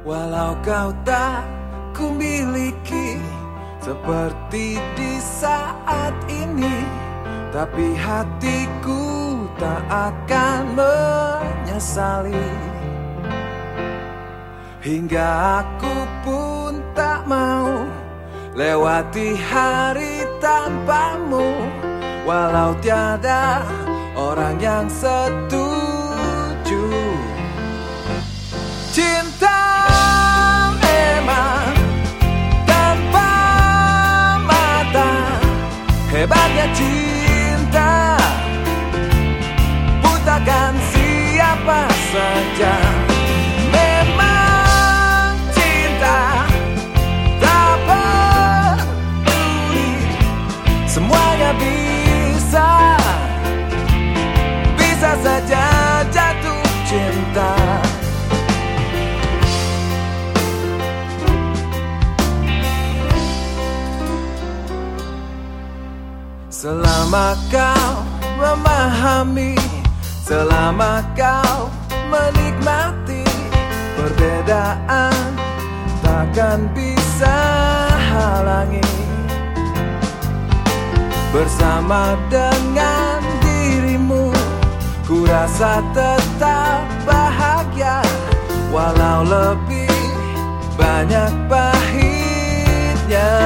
Walau kau tak kumiliki seperti di saat ini, tapi hatiku tak akan menyesali. Hingga aku pun tak mau lewati hari tanpamu, walau tiada orang yang setuju. Cinta memang tanpa mata, hebatnya cinta, butakan siapa saja. Memang cinta tak peduli, semuanya bisa saja jatuh cinta. Selama kau memahami, selama kau menikmati, perbedaan takkan bisa halangi. Bersama dengan dirimu, ku rasa tetap bahagia, walau lebih banyak pahitnya.